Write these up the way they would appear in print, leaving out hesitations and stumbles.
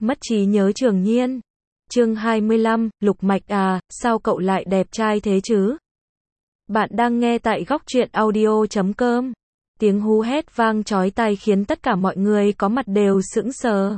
Mất trí nhớ Trường Nhiên. Chương 25, Lục Mạch à, sao cậu lại đẹp trai thế chứ? Bạn đang nghe tại góc truyện audio.com. Tiếng hú hét vang chói tai khiến tất cả mọi người có mặt đều sững sờ.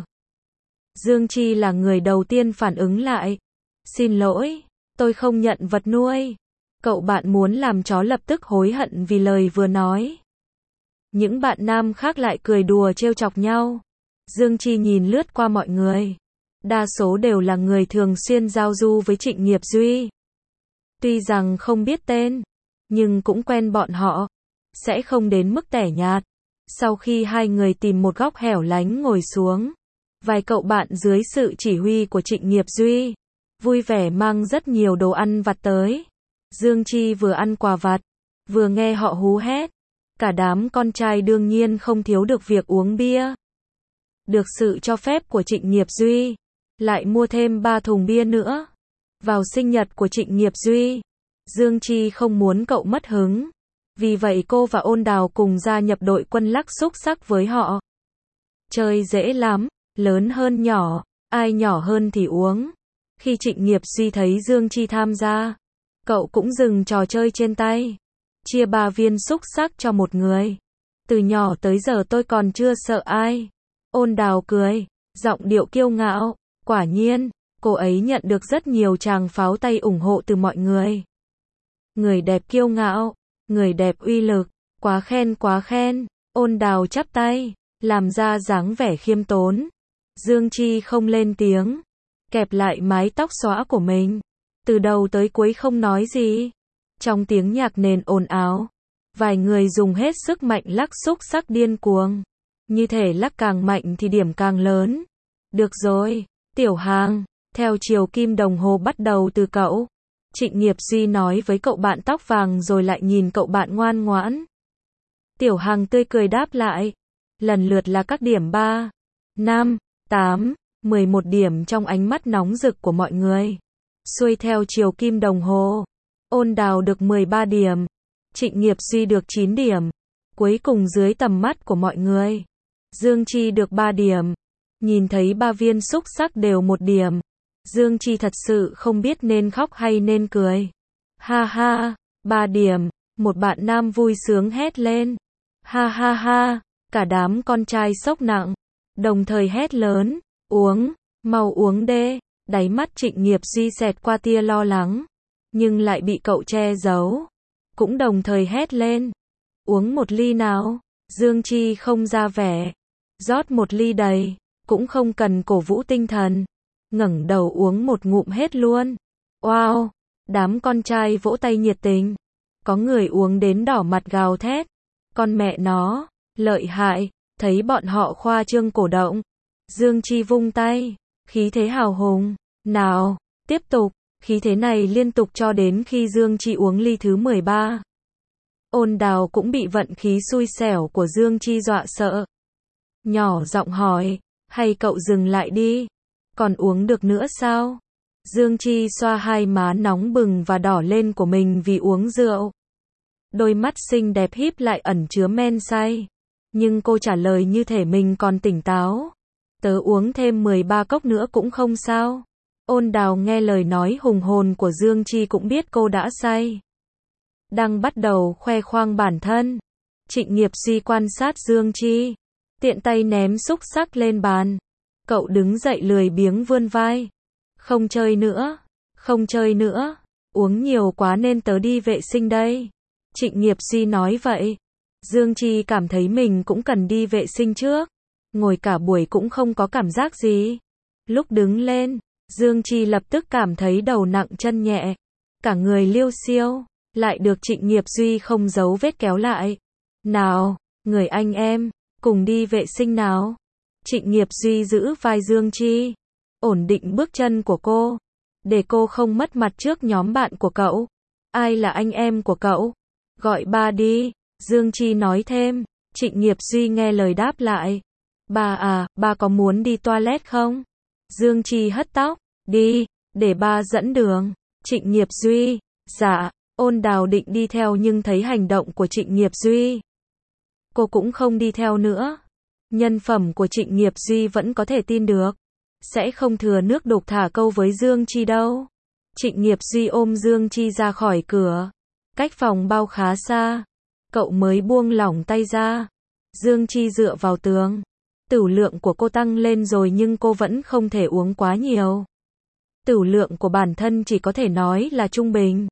Dương Chi là người đầu tiên phản ứng lại. Xin lỗi, tôi không nhận vật nuôi. Cậu bạn muốn làm chó lập tức hối hận vì lời vừa nói. Những bạn nam khác lại cười đùa trêu chọc nhau. Dương Chi nhìn lướt qua mọi người. Đa số đều là người thường xuyên giao du với Trịnh Nghiệp Duy. Tuy rằng không biết tên, nhưng cũng quen bọn họ. Sẽ không đến mức tẻ nhạt. Sau khi hai người tìm một góc hẻo lánh ngồi xuống, vài cậu bạn dưới sự chỉ huy của Trịnh Nghiệp Duy vui vẻ mang rất nhiều đồ ăn vặt tới. Dương Chi vừa ăn quà vặt, vừa nghe họ hú hét. Cả đám con trai đương nhiên không thiếu được việc uống bia. Được sự cho phép của Trịnh Nghiệp Duy, lại mua thêm 3 thùng bia nữa. Vào sinh nhật của Trịnh Nghiệp Duy, Dương Chi không muốn cậu mất hứng. Vì vậy cô và Ôn Đào cùng gia nhập đội quân lắc xúc xắc với họ. Chơi dễ lắm, lớn hơn nhỏ, ai nhỏ hơn thì uống. Khi Trịnh Nghiệp Duy thấy Dương Chi tham gia, cậu cũng dừng trò chơi trên tay. Chia 3 viên xúc xắc cho một người. Từ nhỏ tới giờ tôi còn chưa sợ ai. Ôn Đào cười, giọng điệu kiêu ngạo. Quả nhiên, cô ấy nhận được rất nhiều tràng pháo tay ủng hộ từ mọi người. Người đẹp kiêu ngạo, người đẹp uy lực, quá khen quá khen. Ôn Đào chắp tay, làm ra dáng vẻ khiêm tốn. Dương Chi không lên tiếng, kẹp lại mái tóc xõa của mình. Từ đầu tới cuối không nói gì. Trong tiếng nhạc nền ồn ào, vài người dùng hết sức mạnh lắc xúc xắc điên cuồng. Như thể lắc càng mạnh thì điểm càng lớn. Được rồi, Tiểu Hàng, theo chiều kim đồng hồ bắt đầu từ cậu. Trịnh Nghiệp Duy nói với cậu bạn tóc vàng rồi lại nhìn cậu bạn ngoan ngoãn. Tiểu Hàng tươi cười đáp lại. Lần lượt là các điểm 3, 5, 8, 11 điểm trong ánh mắt nóng rực của mọi người. Xuôi theo chiều kim đồng hồ, Ôn Đào được 13 điểm, Trịnh Nghiệp Duy được 9 điểm. Cuối cùng dưới tầm mắt của mọi người, Dương Chi được 3 điểm. Nhìn thấy 3 viên xúc xắc đều 1 điểm. Dương Chi thật sự không biết nên khóc hay nên cười. Ha ha, 3 điểm, một bạn nam vui sướng hét lên. Ha ha ha, cả đám con trai sốc nặng, đồng thời hét lớn, uống, mau uống đê. Đáy mắt Trịnh Nghiệp Duy xẹt qua tia lo lắng, nhưng lại bị cậu che giấu. Cũng đồng thời hét lên, uống một ly nào. Dương Chi không ra vẻ, rót một ly đầy, cũng không cần cổ vũ tinh thần. Ngẩng đầu uống một ngụm hết luôn. Wow, đám con trai vỗ tay nhiệt tình. Có người uống đến đỏ mặt gào thét. Con mẹ nó, lợi hại, thấy bọn họ khoa trương cổ động. Dương Chi vung tay, khí thế hào hùng. Nào, tiếp tục, khí thế này liên tục cho đến khi Dương Chi uống ly thứ 13. Ôn Đào cũng bị vận khí xui xẻo của Dương Chi dọa sợ. Nhỏ giọng hỏi, hay cậu dừng lại đi, còn uống được nữa sao? Dương Chi xoa hai má nóng bừng và đỏ lên của mình vì uống rượu. Đôi mắt xinh đẹp híp lại ẩn chứa men say. Nhưng cô trả lời như thể mình còn tỉnh táo. Tớ uống thêm 13 cốc nữa cũng không sao. Ôn Đào nghe lời nói hùng hồn của Dương Chi cũng biết cô đã say. Đang bắt đầu khoe khoang bản thân. Trịnh Nghiệp Duy quan sát Dương Chi, tiện tay ném xúc xắc lên bàn. Cậu đứng dậy lười biếng vươn vai. Không chơi nữa, không chơi nữa. Uống nhiều quá nên tớ đi vệ sinh đây. Trịnh Nghiệp Duy nói vậy. Dương Chi cảm thấy mình cũng cần đi vệ sinh trước. Ngồi cả buổi cũng không có cảm giác gì. Lúc đứng lên, Dương Chi lập tức cảm thấy đầu nặng chân nhẹ. Cả người liêu xiêu, lại được Trịnh Nghiệp Duy không giấu vết kéo lại. Nào, người anh em, cùng đi vệ sinh nào. Trịnh Nghiệp Duy giữ vai Dương Chi, ổn định bước chân của cô, để cô không mất mặt trước nhóm bạn của cậu. Ai là anh em của cậu? Gọi ba đi, Dương Chi nói thêm. Trịnh Nghiệp Duy nghe lời đáp lại. Ba à, ba có muốn đi toilet không? Dương Chi hất tóc, đi, để ba dẫn đường. Trịnh Nghiệp Duy, dạ. Ôn Đào định đi theo nhưng thấy hành động của Trịnh Nghiệp Duy, cô cũng không đi theo nữa. Nhân phẩm của Trịnh Nghiệp Duy vẫn có thể tin được. sẽ không thừa nước đục thả câu với Dương Chi đâu. Trịnh Nghiệp Duy ôm Dương Chi ra khỏi cửa. Cách phòng bao khá xa. Cậu mới buông lỏng tay ra. Dương Chi dựa vào tường. Tửu lượng của cô tăng lên rồi nhưng cô vẫn không thể uống quá nhiều. Tửu lượng của bản thân chỉ có thể nói là trung bình.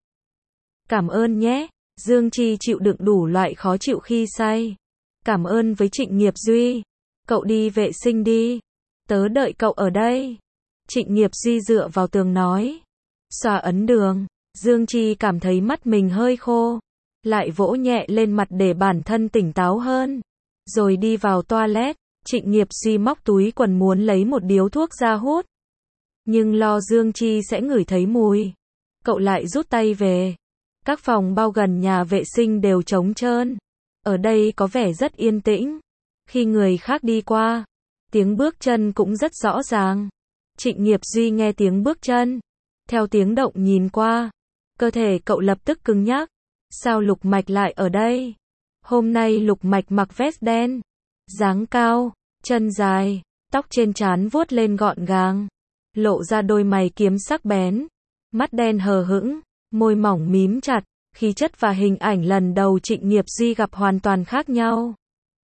Cảm ơn nhé. Dương Chi chịu đựng đủ loại khó chịu khi say. Cảm ơn với Trịnh Nghiệp Duy. Cậu đi vệ sinh đi. Tớ đợi cậu ở đây. Trịnh Nghiệp Duy dựa vào tường nói. Xoa ấn đường. Dương Chi cảm thấy mắt mình hơi khô. Lại vỗ nhẹ lên mặt để bản thân tỉnh táo hơn. Rồi đi vào toilet. Trịnh Nghiệp Duy móc túi quần muốn lấy một điếu thuốc ra hút. Nhưng lo Dương Chi sẽ ngửi thấy mùi. Cậu lại rút tay về. Các phòng bao gần nhà vệ sinh đều trống trơn. Ở đây có vẻ rất yên tĩnh. Khi người khác đi qua, tiếng bước chân cũng rất rõ ràng. Trịnh Nghiệp Duy nghe tiếng bước chân. Theo tiếng động nhìn qua. Cơ thể cậu lập tức cứng nhắc. Sao Lục Mạch lại ở đây? Hôm nay Lục Mạch mặc vest đen. Dáng cao, chân dài, tóc trên trán vuốt lên gọn gàng. Lộ ra đôi mày kiếm sắc bén. Mắt đen hờ hững, môi mỏng mím chặt. Khí chất và hình ảnh lần đầu Trịnh Nghiệp Duy gặp hoàn toàn khác nhau.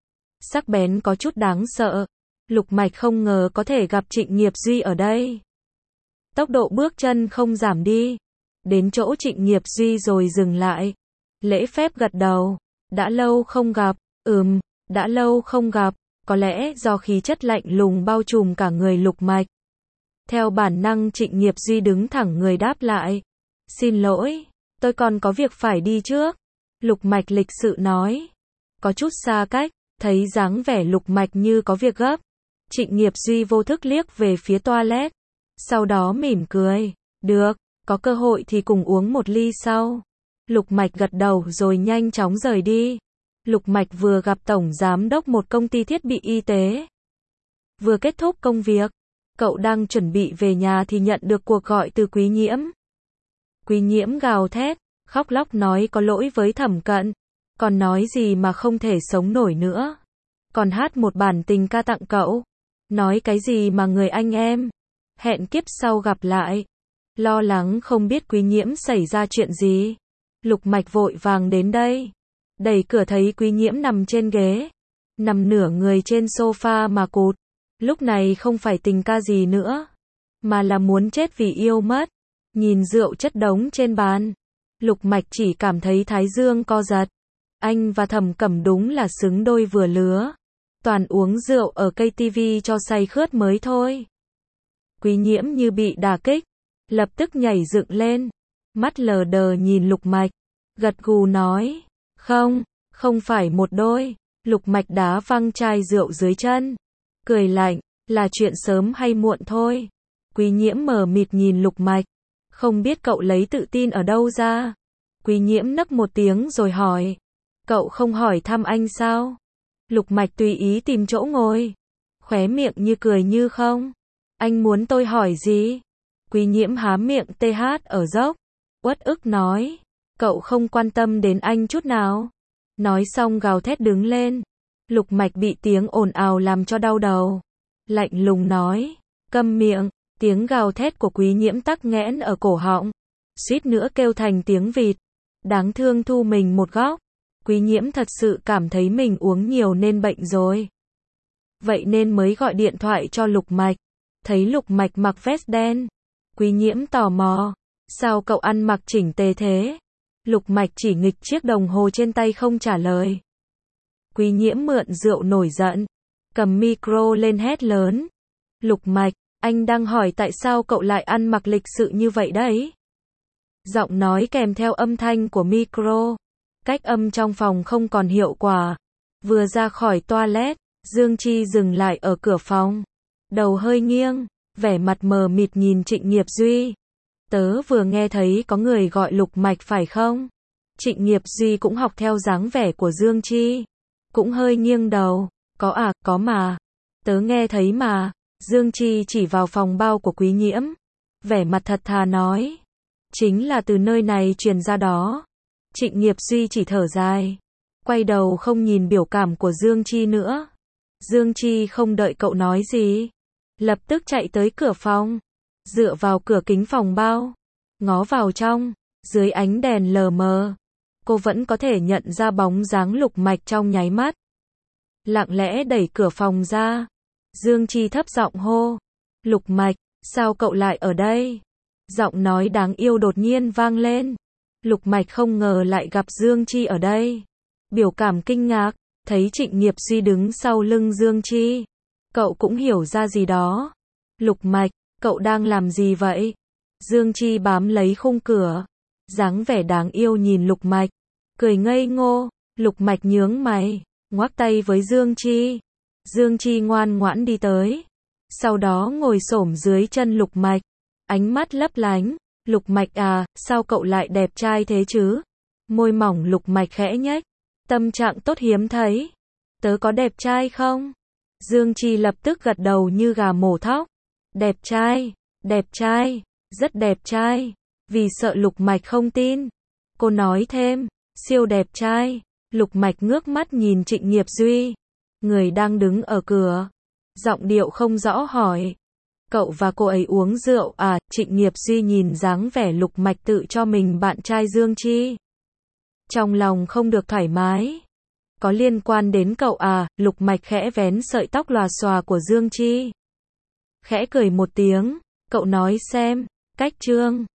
Sắc bén có chút đáng sợ. Lục Mạch không ngờ có thể gặp Trịnh Nghiệp Duy ở đây. Tốc độ bước chân không giảm đi. Đến chỗ Trịnh Nghiệp Duy rồi dừng lại. Lễ phép gật đầu. Đã lâu không gặp. Đã lâu không gặp. Có lẽ do khí chất lạnh lùng bao trùm cả người Lục Mạch. Theo bản năng Trịnh Nghiệp Duy đứng thẳng người đáp lại. Xin lỗi, tôi còn có việc phải đi trước. Lục Mạch lịch sự nói. Có chút xa cách, thấy dáng vẻ Lục Mạch như có việc gấp. Trịnh Nghiệp Duy vô thức liếc về phía toilet. Sau đó mỉm cười. Được, có cơ hội thì cùng uống một ly sau. Lục Mạch gật đầu rồi nhanh chóng rời đi. Lục Mạch vừa gặp tổng giám đốc một công ty thiết bị y tế. Vừa kết thúc công việc, cậu đang chuẩn bị về nhà thì nhận được cuộc gọi từ Quý Nhiễm. Quý Nhiễm gào thét, khóc lóc nói có lỗi với Thẩm Cận, còn nói gì mà không thể sống nổi nữa. Còn hát một bản tình ca tặng cậu, nói cái gì mà người anh em, hẹn kiếp sau gặp lại. Lo lắng không biết Quý Nhiễm xảy ra chuyện gì. Lục Mạch vội vàng đến đây. Đẩy cửa thấy Quý Nhiễm nằm trên ghế. Nằm nửa người trên sofa mà cụt. Lúc này không phải tình ca gì nữa. Mà là muốn chết vì yêu mất. Nhìn rượu chất đống trên bàn. Lục Mạch chỉ cảm thấy thái dương co giật. Anh và Thẩm Cẩm đúng là xứng đôi vừa lứa. Toàn uống rượu ở cây tivi cho say khướt mới thôi. Quý Nhiễm như bị đả kích. Lập tức nhảy dựng lên. Mắt lờ đờ nhìn Lục Mạch. Gật gù nói. Không phải một đôi. Lục Mạch đá văng chai rượu dưới chân. Cười lạnh, là chuyện sớm hay muộn thôi. Quý Nhiễm mờ mịt nhìn Lục Mạch. Không biết cậu lấy tự tin ở đâu ra. Quý Nhiễm nấc một tiếng rồi hỏi. Cậu không hỏi thăm anh sao? Lục Mạch tùy ý tìm chỗ ngồi. Khóe miệng như cười như không. Anh muốn tôi hỏi gì? Quý Nhiễm há miệng TH ở dốc. Uất ức nói. Cậu không quan tâm đến anh chút nào. Nói xong gào thét đứng lên. Lục Mạch bị tiếng ồn ào làm cho đau đầu. Lạnh lùng nói. Câm miệng. Tiếng gào thét của Quý Nhiễm tắc nghẽn ở cổ họng. Suýt nữa kêu thành tiếng vịt. Đáng thương thu mình một góc. Quý Nhiễm thật sự cảm thấy mình uống nhiều nên bệnh rồi. Vậy nên mới gọi điện thoại cho Lục Mạch. Thấy Lục Mạch mặc vest đen. Quý Nhiễm tò mò. Sao cậu ăn mặc chỉnh tề thế? Lục Mạch chỉ nghịch chiếc đồng hồ trên tay không trả lời. Quý Nhiễm mượn rượu nổi giận. Cầm micro lên hét lớn. Lục Mạch, anh đang hỏi tại sao cậu lại ăn mặc lịch sự như vậy đấy? Giọng nói kèm theo âm thanh của micro. Cách âm trong phòng không còn hiệu quả. Vừa ra khỏi toilet, Dương Chi dừng lại ở cửa phòng. Đầu hơi nghiêng, vẻ mặt mờ mịt nhìn Trịnh Nghiệp Duy. Tớ vừa nghe thấy có người gọi Lục Mạch phải không? Trịnh Nghiệp Duy cũng học theo dáng vẻ của Dương Chi. Cũng hơi nghiêng đầu. Có mà. Tớ nghe thấy mà. Dương Chi chỉ vào phòng bao của Quý Nhiễm. Vẻ mặt thật thà nói. Chính là từ nơi này truyền ra đó. Trịnh Nghiệp Duy chỉ thở dài. Quay đầu không nhìn biểu cảm của Dương Chi nữa. Dương Chi không đợi cậu nói gì. lập tức chạy tới cửa phòng, dựa vào cửa kính phòng bao, ngó vào trong, dưới ánh đèn lờ mờ, cô vẫn có thể nhận ra bóng dáng Lục Mạch trong nháy mắt. Lặng lẽ đẩy cửa phòng ra, Dương Chi thấp giọng hô, Lục Mạch, sao cậu lại ở đây? Giọng nói đáng yêu đột nhiên vang lên. Lục Mạch không ngờ lại gặp Dương Chi ở đây. Biểu cảm kinh ngạc, thấy Trịnh Nghiệp Duy đứng sau lưng Dương Chi. Cậu cũng hiểu ra gì đó. Lục Mạch, cậu đang làm gì vậy? Dương Chi bám lấy khung cửa, dáng vẻ đáng yêu nhìn Lục Mạch, cười ngây ngô. Lục Mạch nhướng mày, ngoắc tay với Dương Chi. Dương Chi ngoan ngoãn đi tới, sau đó ngồi xổm dưới chân Lục Mạch, ánh mắt lấp lánh. Lục Mạch à, sao cậu lại đẹp trai thế chứ? Môi mỏng Lục Mạch khẽ nhếch, tâm trạng tốt hiếm thấy. Tớ có đẹp trai không? Dương Chi lập tức gật đầu như gà mổ thóc. Đẹp trai, rất đẹp trai. Vì sợ Lục Mạch không tin, cô nói thêm, siêu đẹp trai. Lục Mạch ngước mắt nhìn Trịnh Nghiệp Duy, người đang đứng ở cửa, giọng điệu không rõ hỏi, cậu và cô ấy uống rượu à? Trịnh Nghiệp Duy nhìn dáng vẻ Lục Mạch tự cho mình bạn trai Dương Chi, trong lòng không được thoải mái. Có liên quan đến cậu à? Lục Mạch khẽ vén sợi tóc lòa xòa của Dương Chi, khẽ cười một tiếng, cậu nói xem, cách Trương